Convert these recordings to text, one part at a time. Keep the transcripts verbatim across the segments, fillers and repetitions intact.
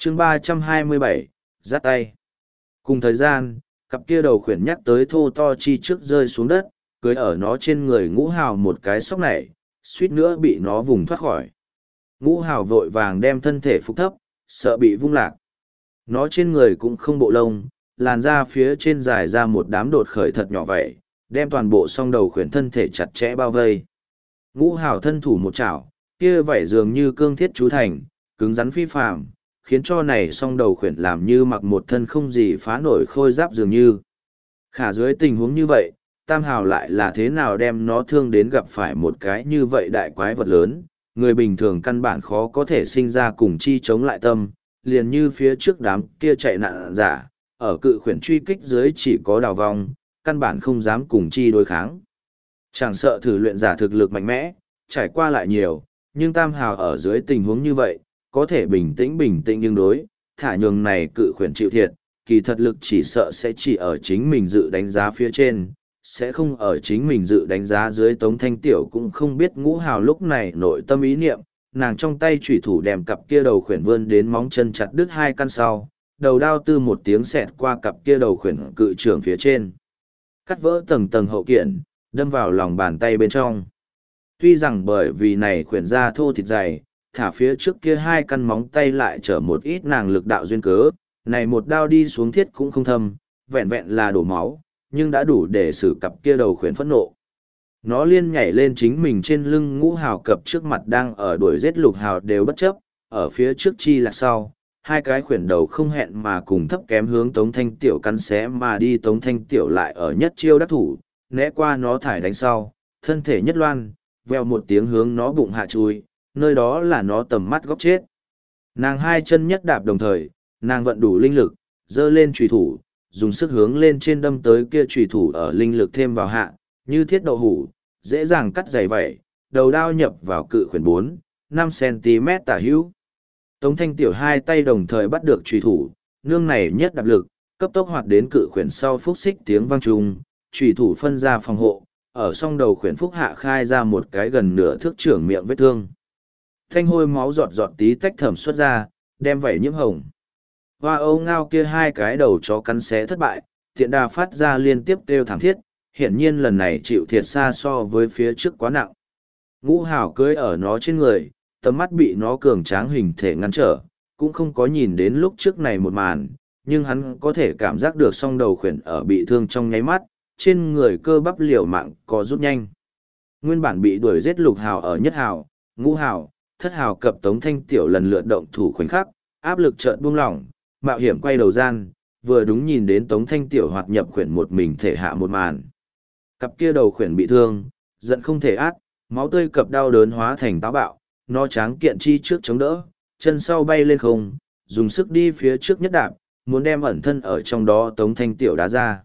chương ba trăm hai mươi bảy, giắt tay. Cùng thời gian, cặp kia đầu khuyển nhắc tới thô to chi trước rơi xuống đất, cưới ở nó trên người ngũ hào một cái sóc này, suýt nữa bị nó vùng thoát khỏi. Ngũ hào vội vàng đem thân thể phục thấp, sợ bị vung lạc. Nó trên người cũng không bộ lông, làn da phía trên dài ra một đám đột khởi thật nhỏ vậy, đem toàn bộ song đầu khuyển thân thể chặt chẽ bao vây. Ngũ hào thân thủ một chảo, kia vảy dường như cương thiết chú thành, cứng rắn phi phàm, khiến cho này song đầu khuyển làm như mặc một thân không gì phá nổi khôi giáp dường như. Khả dưới tình huống như vậy, Tam Hào lại là thế nào đem nó thương đến gặp phải một cái như vậy đại quái vật lớn, người bình thường căn bản khó có thể sinh ra cùng chi chống lại tâm, liền như phía trước đám kia chạy nạn giả, ở cự khuyển truy kích dưới chỉ có đào vong, căn bản không dám cùng chi đối kháng. Chẳng sợ thử luyện giả thực lực mạnh mẽ, trải qua lại nhiều, nhưng Tam Hào ở dưới tình huống như vậy, có thể bình tĩnh bình tĩnh nhưng đối, thả nhường này cự khuyển chịu thiệt, kỳ thật lực chỉ sợ sẽ chỉ ở chính mình dự đánh giá phía trên, sẽ không ở chính mình dự đánh giá dưới. Tống Thanh Tiểu cũng không biết Ngũ Hào lúc này nội tâm ý niệm, nàng trong tay chủy thủ đem cặp kia đầu khuyển vươn đến móng chân chặt đứt hai căn sau, đầu đao tư một tiếng xẹt qua cặp kia đầu khuyển cự trưởng phía trên, cắt vỡ tầng tầng hậu kiện, đâm vào lòng bàn tay bên trong. Tuy rằng bởi vì này khuyển da thô thịt dày, thả phía trước kia hai căn móng tay lại chở một ít nàng lực đạo duyên cớ, này một đao đi xuống thiết cũng không thâm, vẹn vẹn là đổ máu, nhưng đã đủ để xử cặp kia đầu khuyển phẫn nộ. Nó liên nhảy lên chính mình trên lưng Ngũ Hào cập trước mặt đang ở đuổi giết Lục Hào đều bất chấp, ở phía trước chi là sau, hai cái khuyển đầu không hẹn mà cùng thấp kém hướng Tống Thanh Tiểu cắn xé mà đi. Tống Thanh Tiểu lại ở nhất chiêu đắc thủ, né qua nó thải đánh sau, thân thể nhất loan, veo một tiếng hướng nó bụng hạ chui, nơi đó là nó tầm mắt góc chết. Nàng hai chân nhất đạp đồng thời, nàng vận đủ linh lực, dơ lên chùy thủ, dùng sức hướng lên trên đâm tới kia chùy thủ ở linh lực thêm vào hạ, như thiết đậu hủ, dễ dàng cắt dày vẩy, đầu đao nhập vào cự khuyển bốn, năm xăng-ti-mét tả hữu. Tống Thanh Tiểu hai tay đồng thời bắt được chùy thủ, nương này nhất đạp lực, cấp tốc hoạt đến cự khuyển sau phúc xích tiếng vang trùng, chùy thủ phân ra phòng hộ, ở song đầu khuyển phúc hạ khai ra một cái gần nửa thước trưởng miệng vết thương. Thanh hôi máu giọt giọt tí tách thẩm xuất ra, đem vảy nhiễm hồng. Hoa âu ngao kia hai cái đầu chó cắn xé thất bại, tiện đà phát ra liên tiếp kêu thảm thiết, hiển nhiên lần này chịu thiệt xa so với phía trước quá nặng. Ngũ Hào cưới ở nó trên người, tầm mắt bị nó cường tráng hình thể ngăn trở, cũng không có nhìn đến lúc trước này một màn, nhưng hắn có thể cảm giác được song đầu khuyển ở bị thương trong nháy mắt, trên người cơ bắp liều mạng có rút nhanh. Nguyên bản bị đuổi giết Lục Hào ở nhất Hào, Ngũ Hào, Thất Hào cập Tống Thanh Tiểu lần lượt động thủ khoảnh khắc, áp lực chợt buông lỏng, mạo hiểm quay đầu gian, vừa đúng nhìn đến Tống Thanh Tiểu hoạt nhập khuyển một mình thể hạ một màn. Cặp kia đầu khuyển bị thương, giận không thể át, máu tươi cập đau đớn hóa thành táo bạo, nó tráng kiện chi trước chống đỡ, chân sau bay lên không, dùng sức đi phía trước nhất đạp, muốn đem ẩn thân ở trong đó Tống Thanh Tiểu đá ra.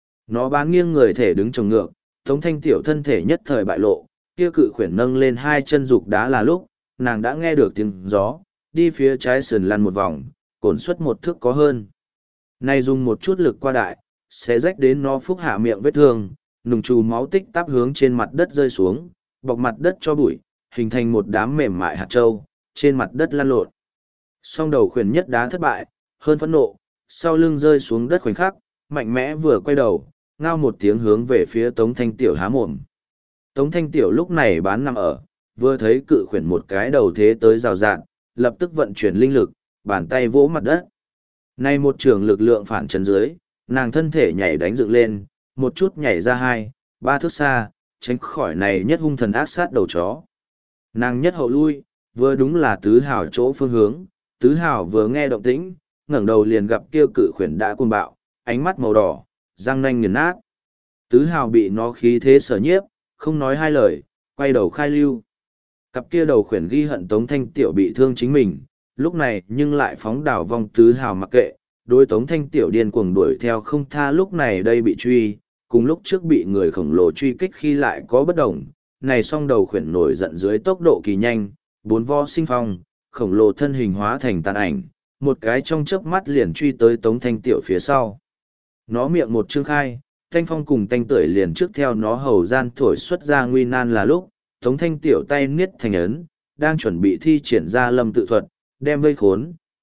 Nó bán nghiêng người thể đứng trồng ngược, Tống Thanh Tiểu thân thể nhất thời bại lộ, kia cự khuyển nâng lên hai chân dục đá là lúc, nàng đã nghe được tiếng gió, đi phía trái sườn lăn một vòng, cổn suất một thước có hơn. Này dùng một chút lực qua đại, sẽ rách đến nó phúc hạ miệng vết thương, nùng trù máu tích táp hướng trên mặt đất rơi xuống, bọc mặt đất cho bụi, hình thành một đám mềm mại hạt trâu, trên mặt đất lăn lộn. Song đầu khuyển nhất đá thất bại, hơn phẫn nộ, sau lưng rơi xuống đất khoảnh khắc, mạnh mẽ vừa quay đầu, ngao một tiếng hướng về phía Tống Thanh Tiểu há mồm. Tống Thanh Tiểu lúc này bán nằm ở, vừa thấy cự khuyển một cái đầu thế tới rào rạt, lập tức vận chuyển linh lực, bàn tay vỗ mặt đất. Nay một trường lực lượng phản chấn dưới, nàng thân thể nhảy đánh dựng lên, một chút nhảy ra hai, ba thước xa, tránh khỏi này nhất hung thần ác sát đầu chó. Nàng nhất hậu lui, vừa đúng là Tứ Hào chỗ phương hướng, Tứ Hào vừa nghe động tĩnh, ngẩng đầu liền gặp kia cự khuyển đã cuồng bạo, ánh mắt màu đỏ, răng nanh nghiền nát. Tứ Hào bị nó khí thế sở nhiếp, không nói hai lời, quay đầu khai lưu. Cặp kia đầu khuyển ghi hận Tống Thanh Tiểu bị thương chính mình, lúc này nhưng lại phóng đảo vong Tứ Hào mặc kệ, đối Tống Thanh Tiểu điên cuồng đuổi theo không tha. Lúc này đây bị truy, cùng lúc trước bị người khổng lồ truy kích khi lại có bất đồng, này song đầu khuyển nổi giận dưới tốc độ kỳ nhanh, bốn vo sinh phong, khổng lồ thân hình hóa thành tàn ảnh, một cái trong chớp mắt liền truy tới Tống Thanh Tiểu phía sau. Nó miệng một trương khai, thanh phong cùng tanh tưởi liền trước theo nó hầu gian thổi xuất ra nguy nan là lúc, Tống Thanh Tiểu tay niết thành ấn, đang chuẩn bị thi triển ra lâm tự thuật, đem vây khốn,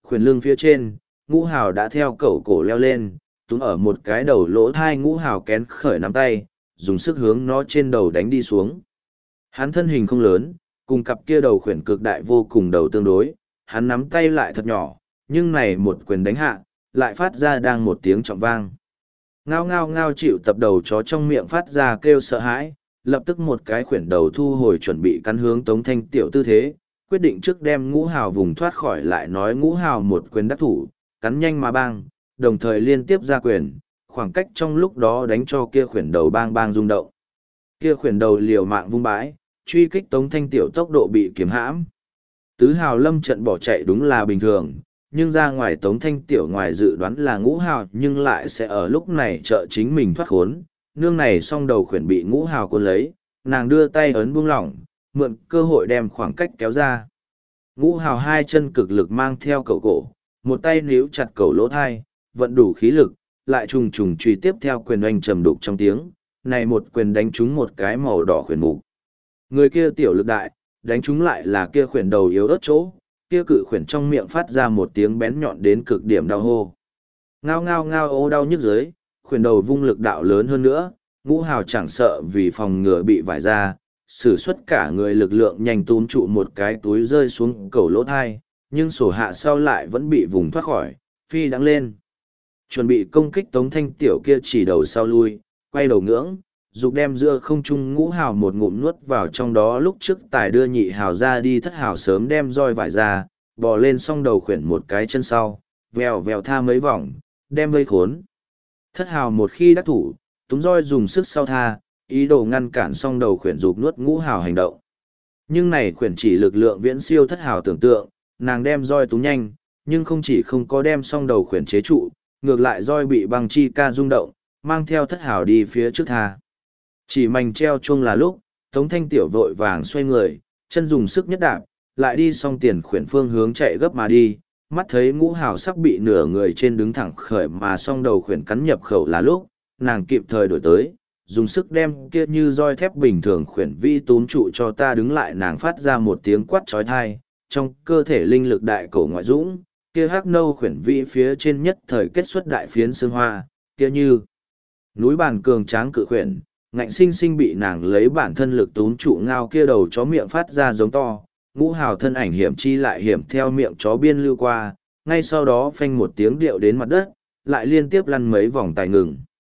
Khuyển lưng phía trên, ngũ hào đã theo cẩu cổ leo lên, túm ở một cái đầu lỗ thai ngũ hào kén khởi nắm tay, dùng sức hướng nó trên đầu đánh đi xuống. Hắn thân hình không lớn, cùng cặp kia đầu khuyển cực đại vô cùng đầu tương đối, hắn nắm tay lại thật nhỏ, nhưng này một quyền đánh hạ, lại phát ra đang một tiếng trọng vang. Ngao ngao ngao chịu tập đầu chó trong miệng phát ra kêu sợ hãi, lập tức một cái khuyển đầu thu hồi chuẩn bị cắn hướng Tống Thanh Tiểu tư thế, quyết định trước đem ngũ hào vùng thoát khỏi lại nói ngũ hào một quyền đắc thủ, cắn nhanh mà bang, đồng thời liên tiếp ra quyền, khoảng cách trong lúc đó đánh cho kia khuyển đầu bang bang rung động. Kia khuyển đầu liều mạng vung bãi, truy kích Tống Thanh Tiểu tốc độ bị kiếm hãm. Tứ hào lâm trận bỏ chạy đúng là bình thường, nhưng ra ngoài Tống Thanh Tiểu ngoài dự đoán là ngũ hào nhưng lại sẽ ở lúc này trợ chính mình thoát khốn. Nương này song đầu khuyển bị ngũ hào cuốn lấy, nàng đưa tay ấn buông lỏng, mượn cơ hội đem khoảng cách kéo ra. Ngũ hào hai chân cực lực mang theo cậu cổ, một tay níu chặt cậu lỗ thai, vận đủ khí lực, lại trùng trùng truy tiếp theo quyền oanh trầm đục trong tiếng, này một quyền đánh trúng một cái màu đỏ khuyển mục. Người kia tiểu lực đại, đánh trúng lại là kia khuyển đầu yếu ớt chỗ, kia cự khuyển trong miệng phát ra một tiếng bén nhọn đến cực điểm đau hô. Ngao ngao ngao ô đau nhức dưới, khuyển đầu vung lực đạo lớn hơn nữa, ngũ hào chẳng sợ vì phòng ngừa bị vải ra, sử xuất cả người lực lượng nhanh túm trụ một cái túi rơi xuống cầu lỗ thai, nhưng sổ hạ sau lại vẫn bị vùng thoát khỏi, phi đắng lên. Chuẩn bị công kích Tống Thanh Tiểu kia chỉ đầu sau lui, quay đầu ngưỡng, dục đem giữa không trung ngũ hào một ngụm nuốt vào trong đó lúc trước tài đưa nhị hào ra đi thất hào sớm đem roi vải ra, bò lên song đầu khuyển một cái chân sau, vèo vèo tha mấy vòng, đem vây khốn. Thất hào một khi đắc thủ, túm roi dùng sức sau tha, ý đồ ngăn cản song đầu khuyển dục nuốt ngũ hào hành động. Nhưng này khuyển chỉ lực lượng viễn siêu thất hào tưởng tượng, nàng đem roi túm nhanh, nhưng không chỉ không có đem song đầu khuyển chế trụ, ngược lại roi bị băng chi ca rung động, mang theo thất hào đi phía trước tha. Chỉ mảnh treo chuông là lúc, Tống Thanh Tiểu vội vàng xoay người, chân dùng sức nhất đạp, lại đi song tiền khuyển phương hướng chạy gấp mà đi, mắt thấy ngũ hào sắp bị nửa người trên đứng thẳng khởi mà song đầu khuyển cắn nhập khẩu là lúc, nàng kịp thời đổi tới, dùng sức đem kia như roi thép bình thường khuyển vi túm trụ cho ta đứng lại nàng phát ra một tiếng quát trói thai, trong cơ thể linh lực đại cổ ngoại dũng, kia hắc nâu khuyển vi phía trên nhất thời kết xuất đại phiến xương hoa, kia như núi bàn cường tráng cự khuyển, ngạnh sinh sinh bị nàng lấy bản thân lực túm trụ ngao kia đầu chó miệng phát ra giống to, ngũ hào thân ảnh hiểm chi lại hiểm theo miệng chó biên lưu qua, ngay sau đó phanh một tiếng điệu đến mặt đất, lại liên tiếp lăn mấy vòng tài ngừng.